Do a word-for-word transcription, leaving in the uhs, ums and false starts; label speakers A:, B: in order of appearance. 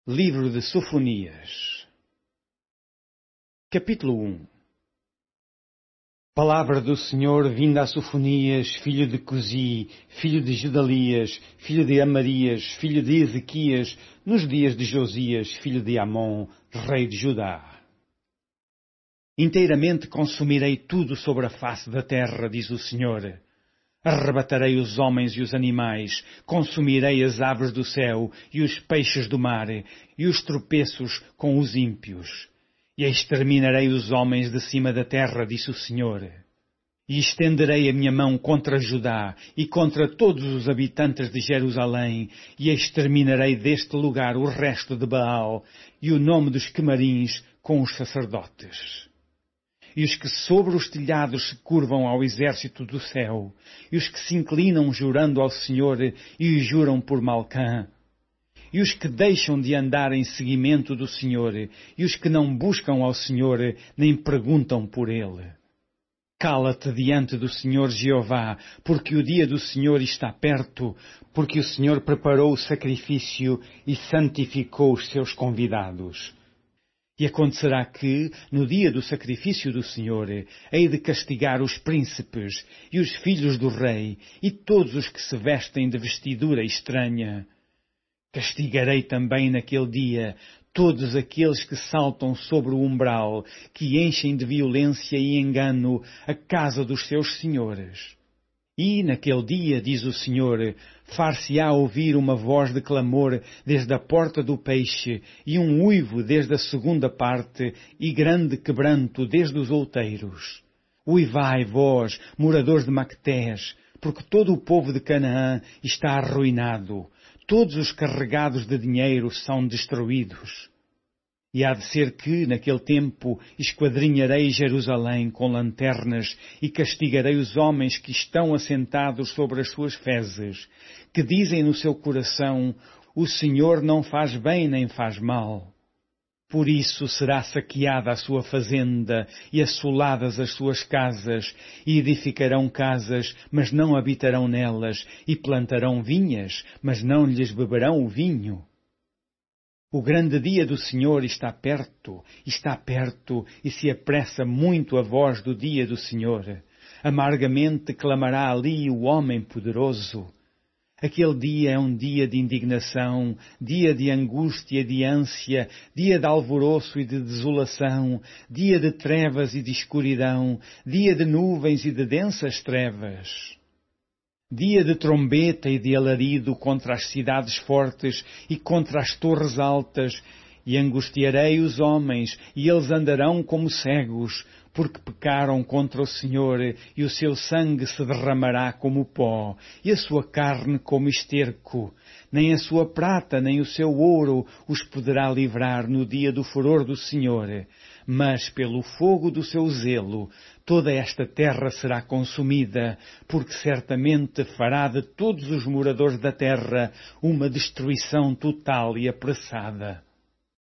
A: Livro de Sofonias, capítulo um. Palavra do Senhor vinda a Sofonias, filho de Cusi, filho de Gedalias, filho de Amarias, filho de Ezequias, nos dias de Josias, filho de Amon, rei de Judá. Inteiramente consumirei tudo sobre a face da terra, diz o Senhor. Arrebatarei os homens e os animais, consumirei as aves do céu e os peixes do mar, e os tropeços com os ímpios. E exterminarei os homens de cima da terra, disse o Senhor. E estenderei a minha mão contra Judá e contra todos os habitantes de Jerusalém, e exterminarei deste lugar o resto de Baal e o nome dos quemarins com os sacerdotes. E os que sobre os telhados se curvam ao exército do céu, e os que se inclinam jurando ao Senhor e juram por Malcã, e os que deixam de andar em seguimento do Senhor, e os que não buscam ao Senhor, nem perguntam por Ele. Cala-te diante do Senhor Jeová, porque o dia do Senhor está perto, porque o Senhor preparou o sacrifício e santificou os seus convidados. E acontecerá que, no dia do sacrifício do Senhor, hei de castigar os príncipes e os filhos do rei e todos os que se vestem de vestidura estranha. Castigarei também naquele dia todos aqueles que saltam sobre o umbral, que enchem de violência e engano a casa dos seus senhores. E, naquele dia, diz o Senhor, far-se-á ouvir uma voz de clamor desde a porta do peixe, e um uivo desde a segunda parte, e grande quebranto desde os outeiros. Uivai, vós, moradores de Mactés, porque todo o povo de Canaã está arruinado, todos os carregados de dinheiro são destruídos. E há de ser que, naquele tempo, esquadrinharei Jerusalém com lanternas e castigarei os homens que estão assentados sobre as suas fezes, que dizem no seu coração, o Senhor não faz bem nem faz mal. Por isso será saqueada a sua fazenda e assoladas as suas casas, e edificarão casas, mas não habitarão nelas, e plantarão vinhas, mas não lhes beberão o vinho. O grande dia do Senhor está perto, está perto, e se apressa muito a voz do dia do Senhor. Amargamente clamará ali o homem poderoso. Aquele dia é um dia de indignação, dia de angústia e de ânsia, dia de alvoroço e de desolação, dia de trevas e de escuridão, dia de nuvens e de densas trevas. Dia de trombeta e de alarido contra as cidades fortes e contra as torres altas, e angustiarei os homens, e eles andarão como cegos, porque pecaram contra o Senhor, e o seu sangue se derramará como pó, e a sua carne como esterco. Nem a sua prata, nem o seu ouro os poderá livrar no dia do furor do Senhor. Mas pelo fogo do seu zelo, toda esta terra será consumida, porque certamente fará de todos os moradores da terra uma destruição total e apressada.